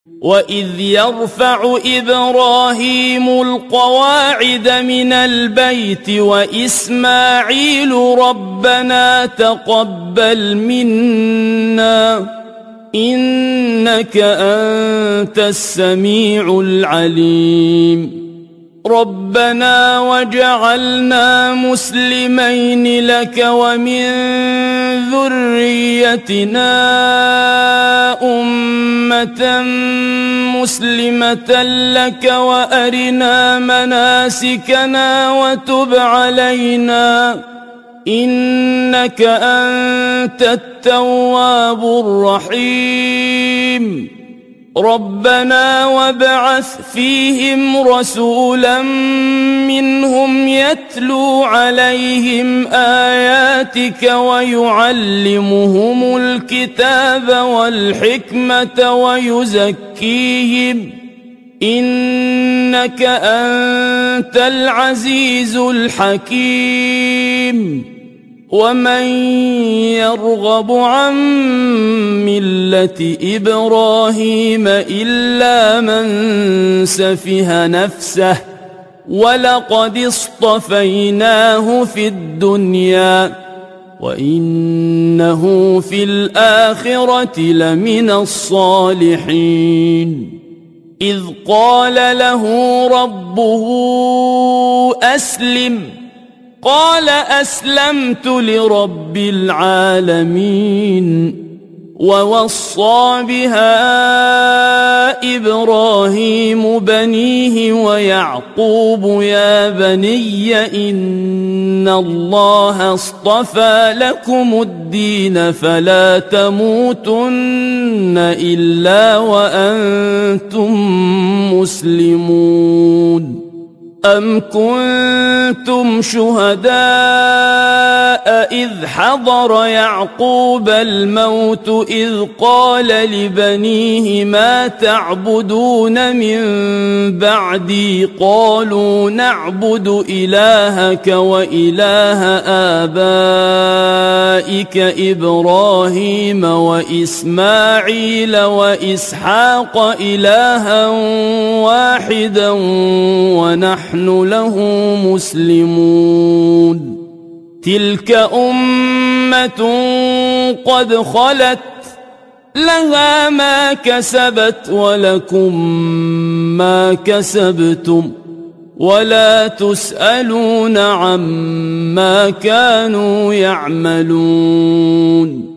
وإذ يرفع إبراهيم القواعد من البيت وإسماعيل ربنا تقبل منا إنك أنت السميع العليم ربنا وجعلنا مسلمين لك ومن ذريتنا أمة مسلمة لك وأرنا مناسكنا وتب علينا إنك أنت التواب الرحيم ربنا وابعث فيهم رسولا منهم يتلو عليهم آياتك ويعلمهم الكتاب والحكمة ويزكيهم إنك أنت العزيز الحكيم ومن يرغب عن ملة إبراهيم إلا من سفه نفسه ولقد اصطفيناه في الدنيا وإنه في الآخرة لمن الصالحين إذ قال له ربه أسلم قال أسلمت لرب العالمين ووصى بها إبراهيم بنيه ويعقوب يا بني إن الله اصطفى لكم الدين فلا تموتن إلا وأنتم مسلمون أم كنتم شهداء إذ حضر يعقوب الموت إذ قال لبنيه ما تعبدون من بعدي قالوا نعبد إلهك وإله آبائك إبراهيم وإسماعيل وإسحاق إلها واحدا ونحن له مسلمون تلك أمة قد خلت لها ما كسبت ولكم ما كسبتم ولا تسألون عما كانوا يعملون